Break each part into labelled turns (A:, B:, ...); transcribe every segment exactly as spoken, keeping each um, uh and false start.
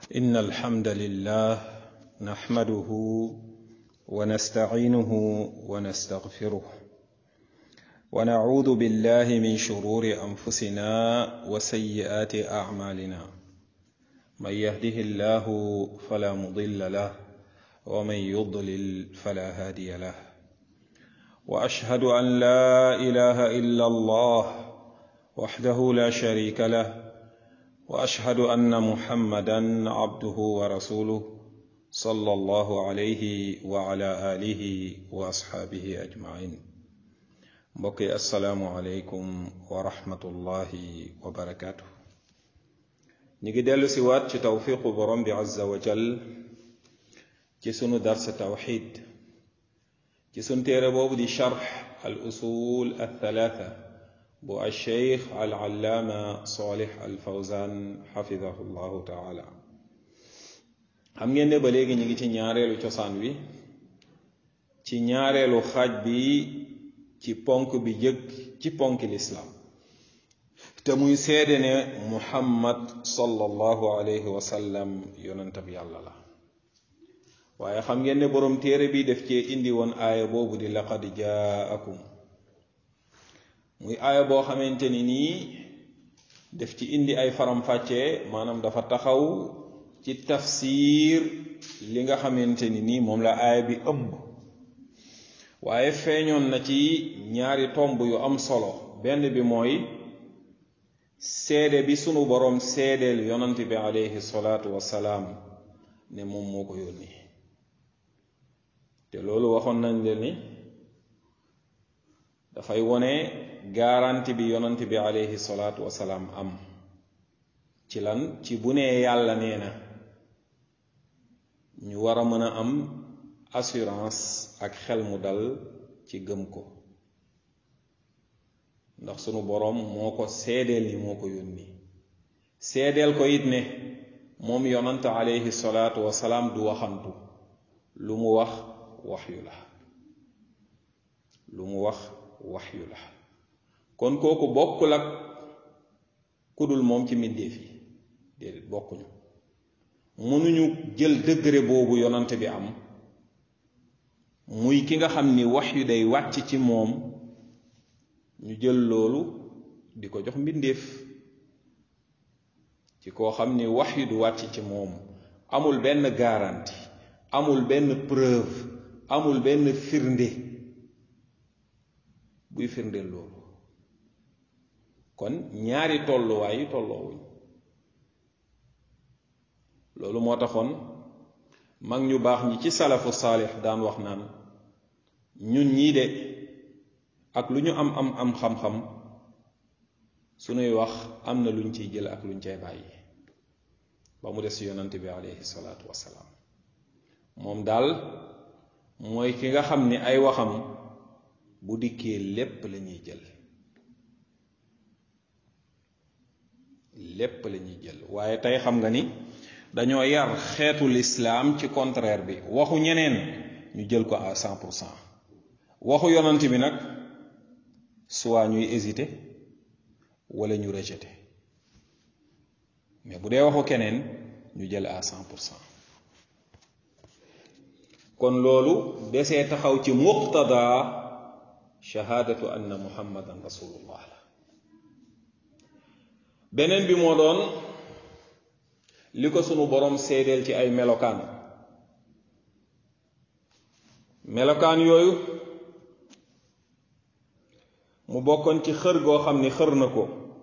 A: إن الحمد لله نحمده ونستعينه ونستغفره ونعوذ بالله من شرور أنفسنا وسيئات أعمالنا من يهده الله فلا مضل له ومن يضلل فلا هادي له وأشهد أن لا إله إلا الله وحده لا شريك له وأشهد أن محمدا عبده ورسوله صلى الله عليه وعلى آله وأصحابه أجمعين بقي السلام عليكم ورحمة الله وبركاته نيجي ديلو سيوات توفيق برم عز وجل ci sunu dars tawxid ci sunu téere boobu di charx al usul al thalatha bu al cheikh al allaama salih al fawzan xafidahu llahu taala xam ngeen ne ba léegi ñu ngi ci ñaareelu cosaan wi ci ñaareelu xaaj bi ci ponk bi jëkk ci ponk lislaam te muy seede ne muhammad sallallahu alayhi wa sallam yonentab yàlla la waaye xam ngeen ne boroom téere bi def cee indi woon aaya boobu di laqad jaakum muy aaya boo xamante ni nii def ci indi ay faram-fàccee maanaam dafa taxaw ci tafsir li nga xamante ni nii moom la aaya bi ëmb waaye feeñoon na ci ñaari tomb yu am solo benn bi mooy seede bi sunu boroom seedeel yonant bi alayhi salaatu wassalaam ne moom moo ko yónni te loolu waxoon nañ leen ni dafay wone garanti bi yonant bi alayhi salaatu wasalaam am ci lan ci bu nee yàlla nee na ñu war a mën a am assurance ak xel mu dal ci gëm ko ndax sunu boroom moo ko seedeel ni moo ko yónni seedeel ko it ne moom yonant alayhi salaatu wasalaam du waxantu lu mu wax waxyu la lu mu wax waxyu la kon kooku bokkul ak kudul moom ci mbindeef yi déedéet bokkuñu mënuñu jël degré boobu yonante bi am muy ki nga xam ni waxyu day wàcc ci moom ñu jël loolu di ko jox mbindeef ci koo xam ni waxyu du wàcc ci moom amul benn garantie amul benn preuve amul benn firnde buy firndeel loolu kon ñaari tolluwaay yi tolloowuñ loolu moo taxoon mag ñu baax ñi ci salafu saalix daan wax naan ñun ñii de ak lu ñu am am am xam-xam suñuy wax am na luñ ciy jël ak luñ cay bàyyi ba mu des yonante bi alayhi salaatu wassalaam moom daal mooy ki nga xam ni ay waxam bu dikkee lépp la ñuy jël lépp la ñuy jël waaye tey xam nga ni dañoo yar xeetu lislaam ci contraire bi waxu ñeneen ñu jël ko à cent pour cent waxu yonant bi nag soit ñuy hésiter wala ñu rejeter mais bu dee waxu keneen ñu jël à cent pour cent kon loolu desee taxaw ci muqtada shahaadatu anna muhammadan rasulullah la beneen bi moo doon li ko sunu boroom seedeel ci ay melokaan melokaan yooyu mu bokkoon ci xër goo xam ni xër na ko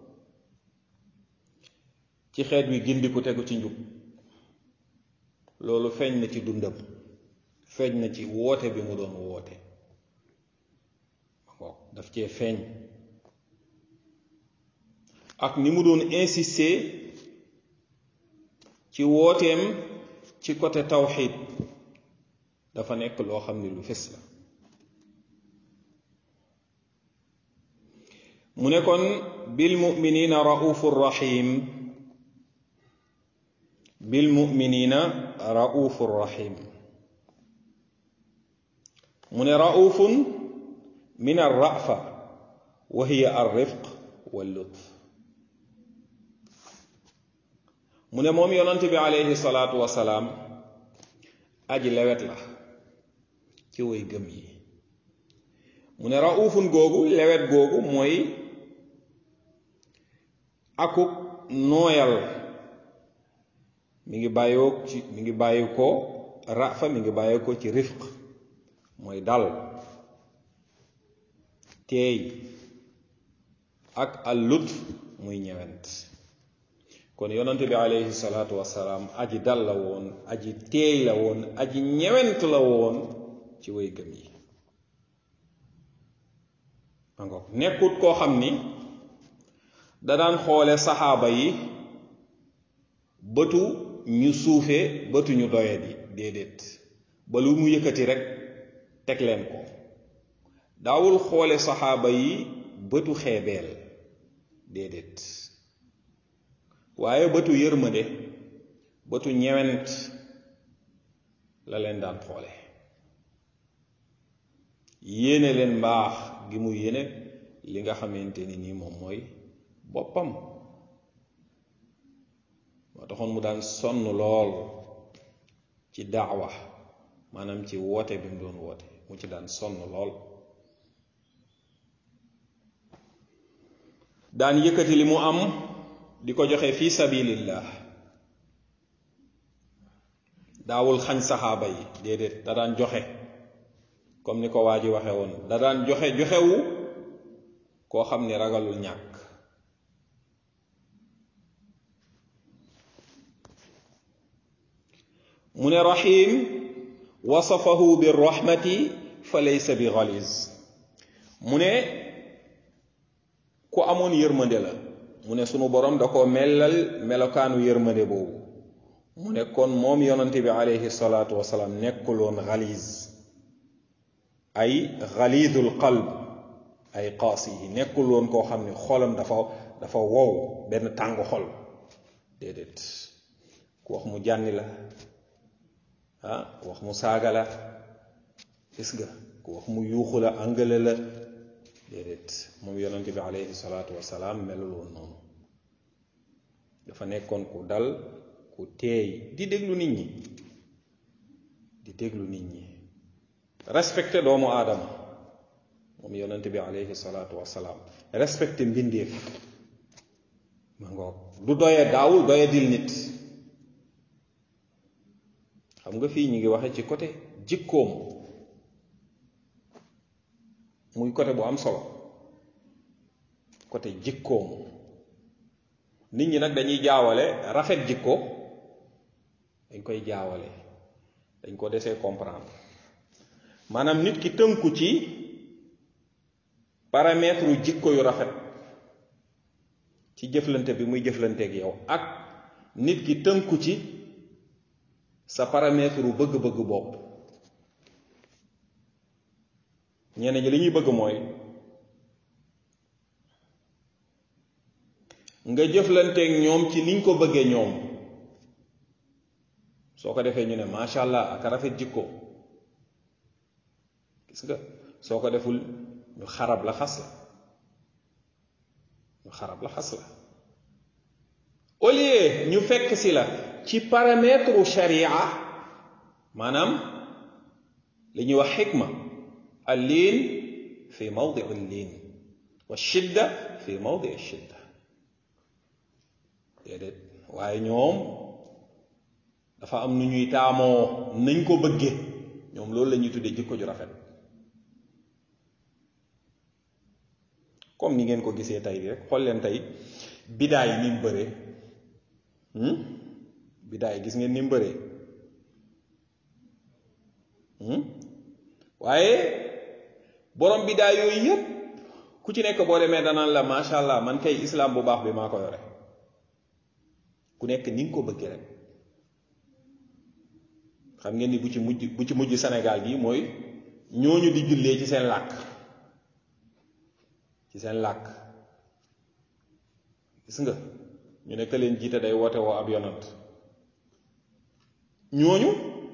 A: ci xeet wi gindiku tegu ci njub loolu feeñ na ci dundam feeñ na ci woote bi mu doon woote daf cee feeñ ak ni mu doon insister ci wooteem ci côté tawxid dafa nekk loo xam ne lu fes la mu ne kon bil muminina raufur rahim bil muminina raufur rahim mu ne raufun min arrafa wa hiya arrifq wal lutf mu ne moom yonent bi alayhi salaatu wasalaam aji lewet la ci way gëm yi mu ne raufun googu lewet googu mooy akuk nooyal mi ngi bàyyoo ci mi ngi bàyyi ko rafa mi ngi bàyyi ko ci rifq mooy dal teey ak al lutf muy ñewent kon yonent bi alayhi salaatu wasalaam aji dal la woon aji teey la woon aji ñewent la woon ci way gëm yi angoog nekkut koo xam ni da daan xoole saxaaba yi bëtu ñu suufe bëtu ñu doyadi déedéet ba lu mu yëkkati rek teg leen ko daawul xoole saxaaba yi bëtu xeebeel déedéet waaye bëtu yërmande bëtu ñewent la leen daan xoole yéene leen mbaax gi mu yéene li nga xamante ni nii moom mooy boppam moo taxoon mu daan sonn lool ci daawa maanaam ci woote bi mu doon woote mu ci daan sonn lool daan yëkkati li mu am di ko joxe fi sabilillah daawul xañ saxaaba yi déedéet da daan joxe comme ni ko waa ji waxe woon da daan joxe joxewu koo xam ni ragalul ñàkk mu ne rahim wasafahu bi rahmati fa laysa bi ghaliz mu ne ku amoon yërmande la mu ne sunu borom da ko melal melokaanu yërmande boobu mu ne kon moom yonante bi alayhi salaatu wasalaam nekkuloon ghaliz ay ghalizul qalb ay qaasi yi nekkul woon koo xam ne xolam dafa dafa wow benn tàng xol déedéet ku wax mu jànni la ah ku wax mu saaga la gis nga ku wax mu yuuxu la angale la déedéet moom yonente bi alayhi salaatu wasalaam melul woon noonu dafa nekkoon ku dal ku teey di déglu nit ñi di déglu nit ñi respecté doomu aadama moom yonent bi alayhi salaatu wasalaam respecté mbindeef ma ngoog du doye daawul doye dil nit xam nga fii ñu ngi waxe ci côté jikkoom muy côté bu am solo côté jikkoom nit ñi nag dañuy jaawale rafet jikko dañ koy jaawale dañ ko desee comprendre maanaam nit ki tënku ci paramètre jikko yu rafet ci jëflante bi muy jëflanteeg yow ak nit ki tënku ci sa paramètre bëgg-bëgg bopp ñeneen ñi li ñuy bëgg mooy nga jëflanteeg ñoom ci liñ ko bëggee ñoom soo ko defee ñu ne macha allah ak rafet jikko gis nga soo ko deful ñu xarab la xas la ñu xarab la xas la au lieu ñu fekk si la ci paramètre sharia maanaam li ñuy wax xikma al liin fi mawdi al liin wa shidda fi mawdi al shidda déedéet waaye ñoom dafa am nu ñuy taamoo nañ ko bëggee ñoom loolu la ñuy tuddee jikko ju rafet comme ni ngeen ko gisee tey rek xool leen tey bidaay ni mu bëree bidaay gis ngeen ni mu bëree waaye borom bidaay yooyu yépp ku ci nekk boo demee danaan la macha allah man kay islam bu baax bi maa ko yore ku nekk ni nga ko bëggee rek xam ngeen ni bu ci mujj bu ci mujj Sénégal gi mooy ñooñu di jullee ci seen làkk ci seen làkk gis nga ñu nekk leen jiite day woote woo ab yonant ñooñu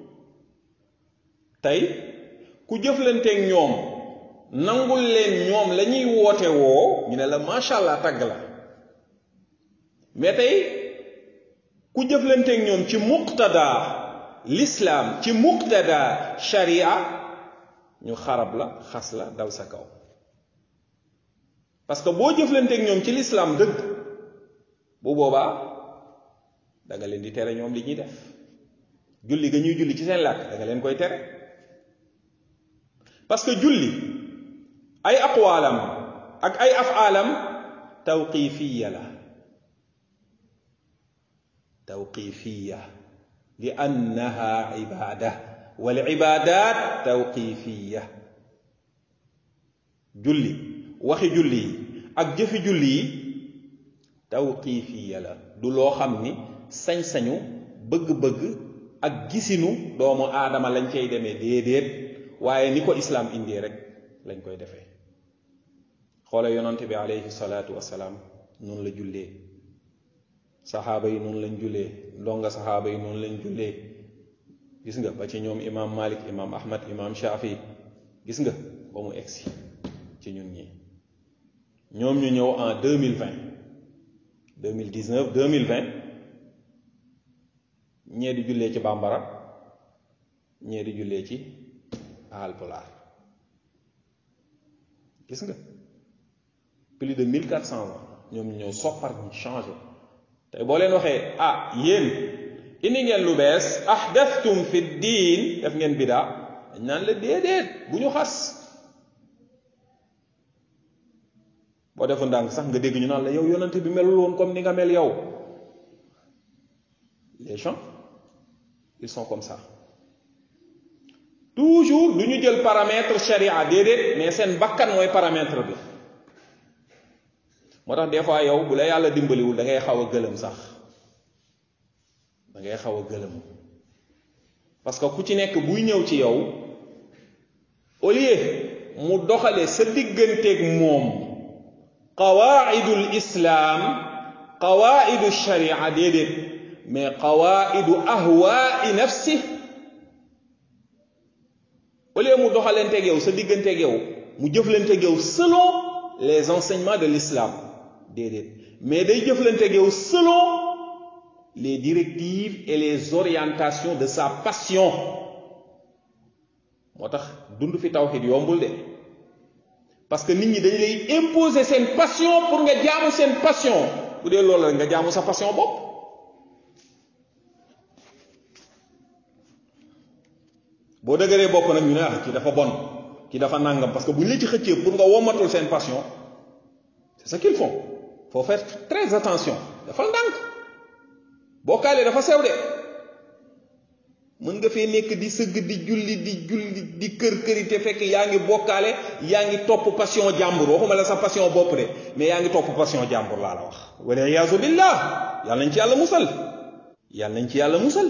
A: tey ku jëflanteeg ñoom nangul leen ñoom la ñuy woote woo ñu ne la macha allah tagg la mais tey ku jëflanteeg ñoom ci muqtada l'islam ci muqtada sharia ñu xarab la xas la dal sa kaw parce que boo jëflanteeg ñoom ci l'islam dëgg bu boobaa da nga leen di tere ñoom li ñuy def julli ga ñuy julli ci seen làkk da nga leen koy tere parce que julli ay aqwaalam ak ay afaalam tawqifiya la tawqifiya li annaha ibada wal ibadat tawqifiya julli waxi julli yi ak jëfi julli yi tawqifiya la du loo xam ni sañ-sañu bëgg-bëgg ak gisinu doomu aadama lañ cay demee déedéet waaye ni ko islaam indee rek lañ koy defee xoola yonante bi alayhi salaatu wasalaam noonu la jullee saxaaba yi noonu lañ jullee ndonga saxaaba yi noonu lañ jullee gis nga ba ci ñoom imam Malik imam Ahmad imam Shafi gis nga ba mu egsi ci ñun ñi ñoom ñu ñëw en deux mille vingt deux mille dix-neuf deux mille vingt ñee di jullee ci bambara ñee di jullee ci Haalpulaar gis nga plus de mille quatre cents ans ñoom ñu ñëw soppar ñu changé tey boo leen waxee ah yéen indi ngeen lu bees ahdathtum fi diin def ngeen bidaa dañ naan la déedéet bu ñu xas boo defu ndànk sax nga dégg ñu naan la yow yonante bi melul woon comme ni nga mel yow les gens ils sont comme ça toujours du ñu jël paramètre sharia déedéet mais seen bakkan mooy paramètre bi moo tax des fois yow bu la yàlla dimbaliwul da ngay xaw a gëlëm sax da ngay xaw a gëlëm parce que ku ci nekk buy ñëw ci yow au lieu mu doxale sa digganteeg moom qawaidul islam qawaidu sharia déedéet mais qawaidu ahwaai nafsi au lieu mu doxalanteeg yow sa digganteeg yow mu jëflanteeg yow selon les enseignements de l'islam déedéet mais day jëflanteeg yow selon les directives et les orientations de sa passion moo tax dund fi tawhid yombul de parce que nit ñi dañ lay imposer seen passion pour nga jaamu seen passion bu dee loolu rek nga jaamu sa passion bopp boo dëgëree bopp nag ñu ne ah kii dafa bon kii dafa nàngam parce que bu ñu la ci xëccee pour nga womatul seen passion c'est ce qu'ils font faut faire très attention dafa ndànk bokkaale dafa sew de mën nga fee nekk di sëgg di julli di julli di kër këri te fekk yaa ngi bokkaale yaa ngi topp passion jàmbur waxuma la sa passion bopp de mais yaa ngi topp passion jàmbur laa la wax wala iyaazu billah yàlla nañ ci yàlla musal yàlla nañ ci yàlla musal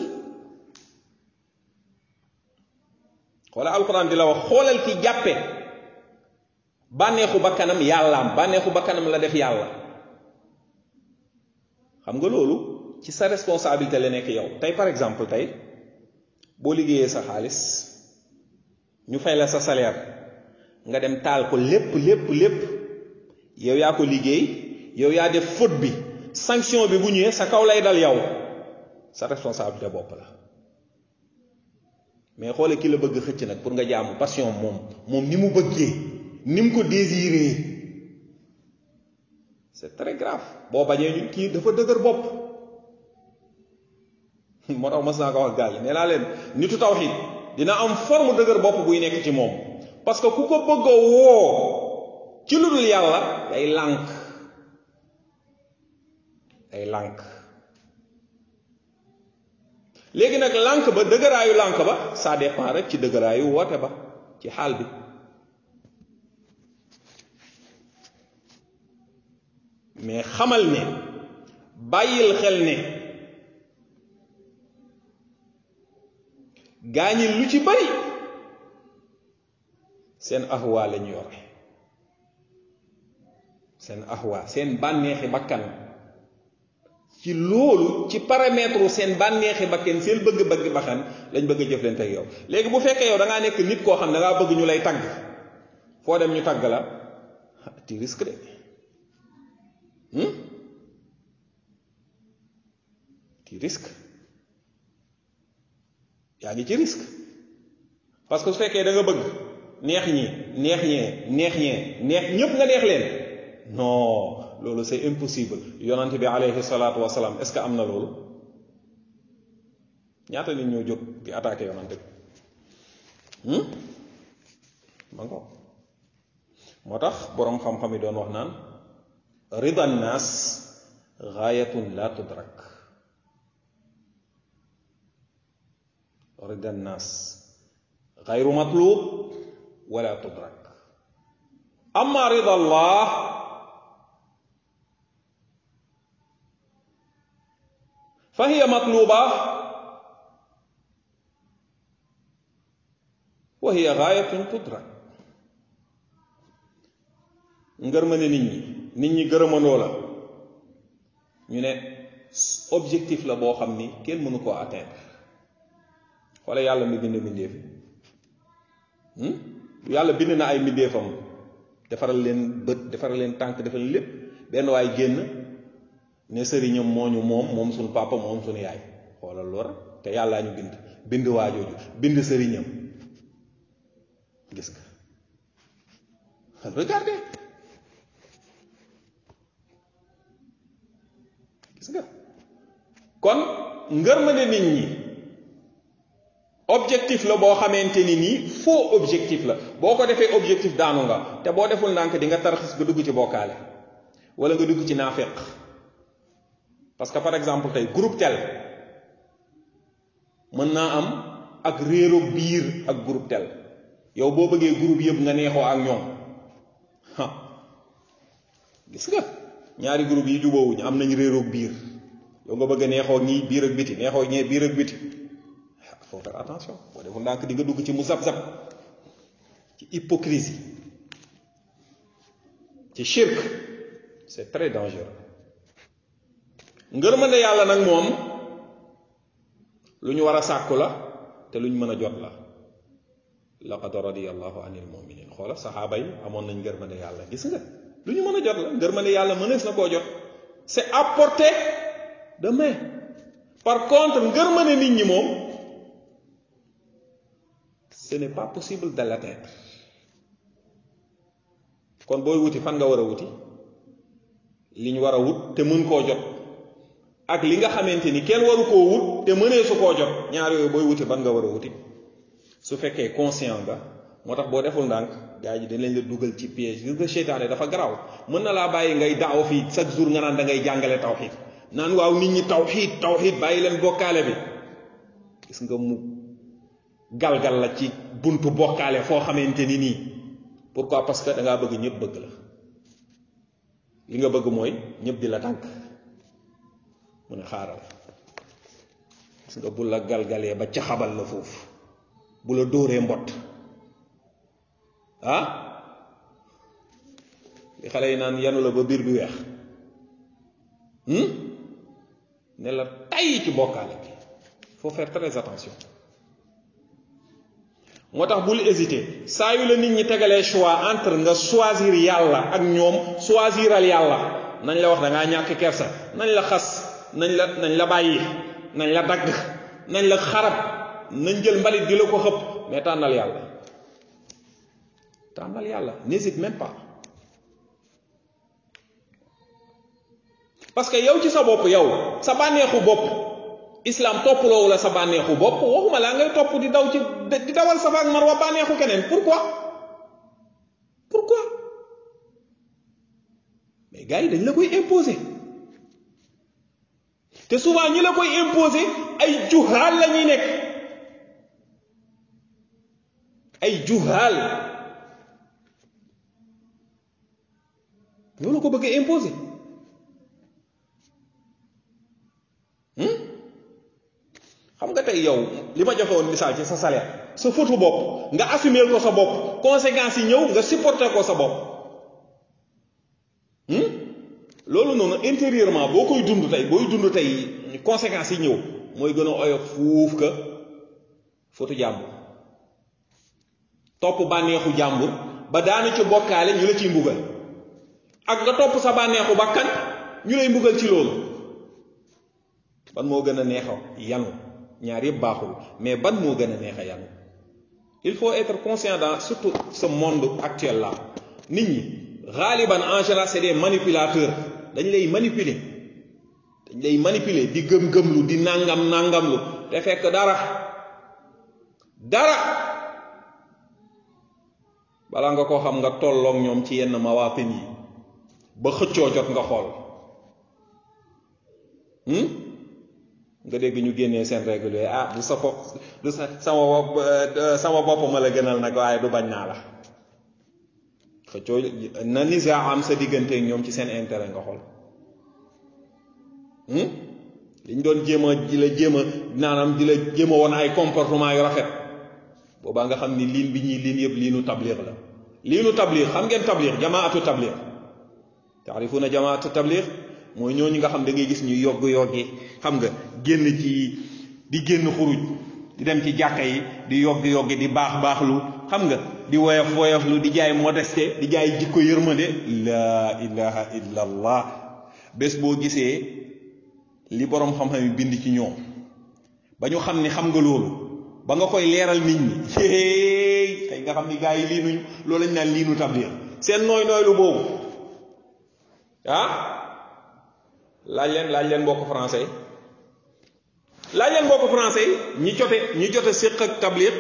A: xoola alquran di la wax xoolal ki jàppe bànneexu bakkanam yàllaam bànneexu bakkanam la def yàlla xam nga loolu ci sa responsabilité la nekk yow tey par exemple tey boo liggéeyee sa xaalis ñu fay la sa salaire nga dem taal ko lépp lépp lépp yow yaa ko liggéey yow yaa def faute bi sanction bi bu ñëwee sa kaw lay dal yow sa responsabilité bopp la mais xoole ki la bëgg xëcc nag pour nga jaamu passion moom moom ni mu bëggee ni mu ko désirer c'est très grave boo bañee ñu kii dafa dëgër bopp moo tax mas naa ko wax gars yi nee naa leen nitu tawhid dina am forme dëgër bopp buy nekk ci moom parce que ku ko bëgg a woo ci lu dul yàlla day lànk day lànk léegi nag lànk ba dëgëraayu lànk ba ça dépend rek ci dëgëraayu woote ba ci xaal bi mais xamal ne bàyyil xel ne gaañi lu ci bari seen ahwa lañu yore seen ahwa seen bànneexi bakkan ci loolu ci paramètre seen bànneexi bakkan seen bëgg-bëgg bakkan lañ bëgg a jëflante ak yow léegi bu fekkee yow da ngaa nekk nit koo xam ne da ngaa bëgg ñu lay tagg foo dem ñu tagg la tu risques de tu ci risque yaa ngi ci risque parce que su fekkee da nga bëgg neex ñi neex ñee neex ñee neex ñëpp nga neex leen non loolu c'est impossible. yonante bi alayhi salaatu wasalaam est-ce que am na loolu? ñaata nit ñoo jóg di attaqué yonante bi ma ko moo tax boroom xam-xam yi doon wax naan rida nnaas gaayatun la tudrak rida nnaas gayru matlub wala tudrak amma rida allah fa hiya matluba wa hiya gaayatun tudrak ngërmande nit ñi nit ñi gërëmandoo la ñu ne objectif la boo xam ni kenn mënu koo atteindre. wala yàlla mi bind mbindeef yàlla bind na ay mbindeefam defaral leen bët defaral leen tànk defal lépp benn waay génn ne sëriñam moo ñu moom moom suñu papa moom suñu yaay xoolal loolu te yàllaa ñu bind bind waajooju bind sëriñam gis nga regardez gis nga kon ngërmande nit ñi objectif la boo xamante ni nii faux objectif la boo ko defee objectif daanu nga te boo deful ndànk di nga tarxis nga dugg ci bokkaale wala nga dugg ci naafeq parce que par exemple tey groupe tel mën naa am ak réero biir ak groupe tel yow boo bëggee groupe yëpp nga neexoo ak ñoom ha gis nga ñaari groupe yi jubóowuñu am nañ réeroog biir yow nga bëgg a neexoo ñii biir ak biti neexoo ñee biir ak biti faut faire attention boo deful ndànk di nga dugg ci mu zab-zab ci hypocrisie ci shirk c'est très dangereux. ngërmande yàlla nag moom lu ñu war a sàkku la te lu ñu mën a jot la. laqad radiyallahu anil mu'minin xoola saxaaba yi amoon nañ ngërmande yàlla gis nga lu ñu mën a jot la ngërmande yàlla mënees na koo jot c'est à portée de main. par contre ngërmande nit ñi moom ce n'est pas possible de l'atteindre. kon booy wuti fan nga war a wuti li ñu war a wut te mën koo jot ak li nga xamante ni kenn waru koo wut te mënee su koo jot ñaar yooyu booy wuti fan nga war a wuti su fekkee conscient nga moo tax boo deful ndànk gaa yi dañ leen la dugal ci piège gis nga seytaane dafa garaaw mën na laa bàyyi ngay daaw fii chaque jour nga naan da ngay jàngale tawxiid naan waaw nit ñi tawxiid tawxiid bàyyi leen bokkaale bi gis nga mu galgal la ci buntu bokkaale foo xamante ni nii pourquoi parce que da ngaa bëgg ñëpp bëgg la li nga bëgg mooy ñëpp di la tànk mu ne xaaral gis nga bu la galgalee ba caxabal la foofu bu la dóoree mbott ah li xale yi naan yanu la ba biir bi weex ne la tay ci bokkaale bi faut faire très attention. moo tax bul hésiter saa yu la nit ñi tegalee choix entre nga choisir yàlla ak ñoom choisiral yàlla nañ la wax da ngaa ñàkk kersa nañ la xas nañ la nañ la bàyyi nañ la dagg nañ la xarab nañ jël mbalit di la ko xëpp mais tànnal yàlla tànnal yàlla n'hésite même pas parce que yow ci sa bopp yow sa bànneexu bopp islam toppaloowu la sa bànneexu bopp waxuma laa ngay topp di daw ci di dawal Safa ak Marwa bànneexu keneen pourquoi pourquoi mais gars yi dañ la koy imposer te souvent ñi la koy imposer ay juhaal la ñuy nekk ay juhaal ñoo la ko bëgg a imposer xam nga tey yow li ma joxe woon misaal ci sa salaire sa photo bopp nga assumer ko sa bopp conséquences yi ñëw nga supporter ko sa bopp loolu noonu intérieurement boo koy dund tey booy dund tey conséquences yi ñëw mooy gën a oyof fuuf ka photo jàmbur topp bànneexu jàmbur ba daanu ci bokkaale ñu la ciy mbugal ak nga topp sa bànneexu bakkan ñu lay mbugal ci loolu ban moo gën a neex a yanu ñaar yëpp baaxul mais ban moo gën a neex a yanu il faut être conscient dans surtout ce monde actuel là nit ñi xaaliban en général c'est des manipulateurs dañ lay manipuler dañ lay manipuler di gëm-gëmlu di nangam nangamlu te fekk dara dara balaa nga ko xam nga tolloog ñoom ci yenn mawaatin yi ba xëccoo jot nga xool nga dégg ñu génnee seen règle yooyu ah du sa bopp du sa sama bopp sama bopp ma la gënal nag waaye du bañ naa la xëccoo na nisa am sa diggante ak ñoom ci seen intérêt nga xool liñ doon jéem a di la jéem a naanam di la jéem a woon ay comportement yu rafet boobaa nga xam ni liin bi ñuy liin yëpp liinu tabliir la liinu tabliir xam ngeen tabliir jamaatu tabliir taarifuna jamaatu tabliir mooy ñooñu nga xam da ngay gis ñuy yogg yoggi xam nga génn ci di génn xuruj di dem ci jàkka yi di yogg yoggi di baax baaxlu xam nga di woyof woyoflu di jaay modeste di jaay jikko yërmande laa ilaha illa allah bés boo gisee li boroom xam-xam yi bind ci ñoom ba ñu xam ni xam nga loolu ba nga koy leeral nit ñi tey nga xam ni gars yi lii nuñu loolu lañ naan liinu tabliir seen nooy nooy lu boobu ah laaj leen laaj leen mbokk français laaj leen mbokk français ñi jote ñi jote séq ak tabliir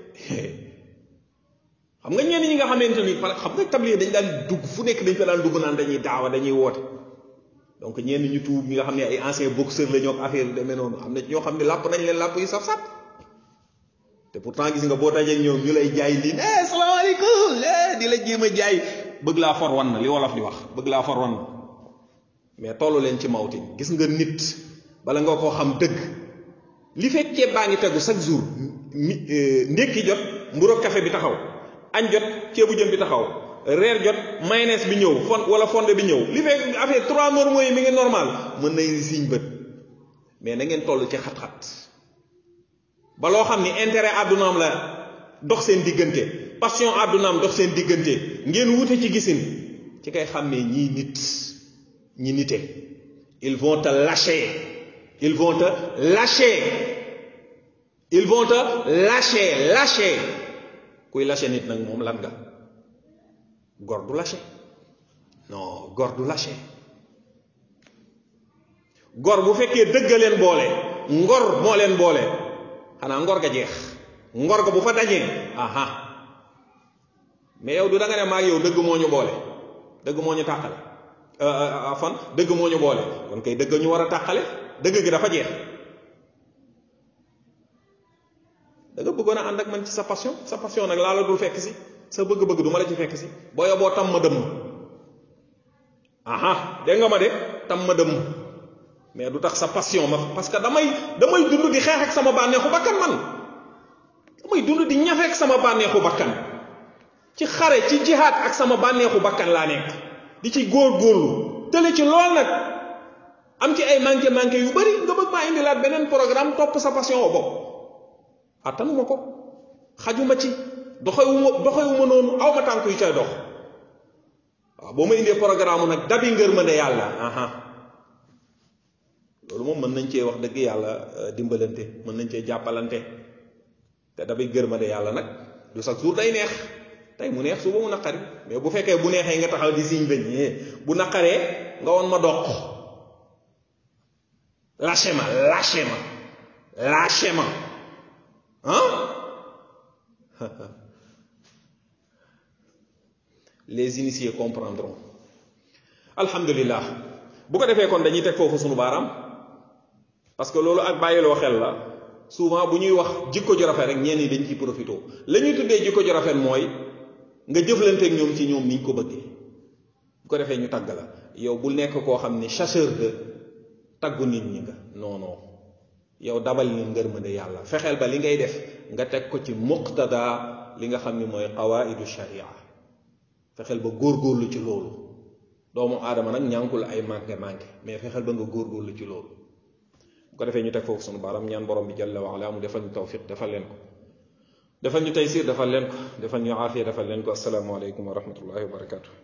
A: xam nga ñenn ñi nga xamante ni xam nga tabliir dañ daan dugg fu nekk dañ fa daan dugg naan dañuy daawa dañuy woote donc ñenn ñu tuub ñi nga xam ne ay anciens boxeurs la ñoo ak affaire yu demee noonu am na ñoo xam ne làpp nañ leen làpp yu saf saf te pourtant gis nga boo dajee ñoom ñu lay jaay lii eh salaamaaleykum di la jéem a jaay bëgg laa for wan na li wolof di wax bëgg laa for wan na mais tollu leen ci mawtin gis nga nit bala nga koo xam dëgg li fekk ceeb baa ngi tegu chaque jour ndékki jot mburu café bi taxaw añ jot ceebu jën bi taxaw reer jot mayonnaise bi ñëw fond wala fonde bi ñëw li fekk affaire trois normaux yi mi ngi normal mën na siñ bët mais na ngeen toll ci xat-xat ba loo xam ni intérêt àddunaam la dox seen diggante passion àddunaam dox seen diggante ngeen wute ci gisin ci kay xam ne ñii nit ñi nite ils vont te lâcher ils vont te lâcher ils vont te lâcher lâcher kuy lâcher nit nag moom lan nga gor du lâcher non gor du lâcher gor bu fekkee dëgg leen boole ngor moo leen boole xanaa ngor ga jeex ngor ga bu fa dajee aha mais yow du da nga ne maag yow dëgg moo ñu boole dëgg moo ñu tàqale fan dëgg moo ñu boole kon kay dëgg ñu war a tàqale dëgg gi dafa jeex da nga bëggoon a ànd ak man ci sa passion sa passion nag laa la dul fekk si sa bëgg-bëgg du ma la ci fekk si boo yoboo tam ma dëmm aha dégg nga ma de tam ma dëmm mais du tax sa passion ma parce que damay damay dund di xeex ak sama bànneexu bakkan man damay dund di ñafe ak sama bànneexu bakkan ci xare ci jihaad ak sama bànneexu bakkan laa nekk di ci góor-góorlu tële ci lool nag am ci ay manqué manqué yu bari nga bëgg maa indilaat beneen programme topp sa passion o bopp attanuma ko xajuma ci doxewuma doxewuma noonu aw ma tànk yu cay dox waaw boo ma indee programme nag dabi ngërmande yàlla aha loolu moom mën nañ cee wax dëgg yàlla dimbalante mën nañ cee jàppalante te dabi ngërmande yàlla nag du chaque jour day neex tey mu neex suba mu naqari mais bu fekkee bu neexee nga taxaw di siñ bañ bu naqaree nga woon ma doq lâché ma lâché ma lâché ma ah les initiés comprendront alhamdulillah bu ko defee kon dañuy teg foofu sunu baaraam parce que loolu ak bàyyiloo xel la souvent bu ñuy wax jikko ju rafet rek ñenn ñi dañ ciy profité la ñuy tuddee jikko ju rafet mooy nga jëflanteeg ñoom ci ñoom niñ ko bëggee bu ko defee ñu tagg la yow bul nekk koo xam ni chasseur de taggu nit ñi nga non non yow dabal ni ngërmande yàlla fexeel ba li ngay def nga teg ko ci muqtada li nga xam ni mooy qawaidu sharia fexeel ba góorgóorlu ci loolu doomu aadama nag ñànkul ay manqué manqué mais fexeel ba nga góorgóorlu ci loolu bu ko defee ñu teg foofu sunu baaram ñaan borom bi jalla wa ala mu defal ñu tawfiq defal leen ko defal ñu taysir defal leen ko defal ñu aafiya defal leen ko assalaamu aleykum wa rahmatullahi wa barakatuh